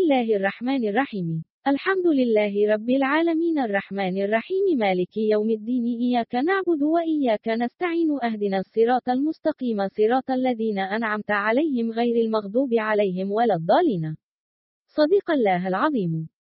الله الرحمن الرحيم. الحمد لله رب العالمين الرحمن الرحيم مالك يوم الدين إياك نعبد وإياك نستعين اهدنا الصراط المستقيم صراط الذين أنعمت عليهم غير المغضوب عليهم ولا الضالين. صديق الله العظيم.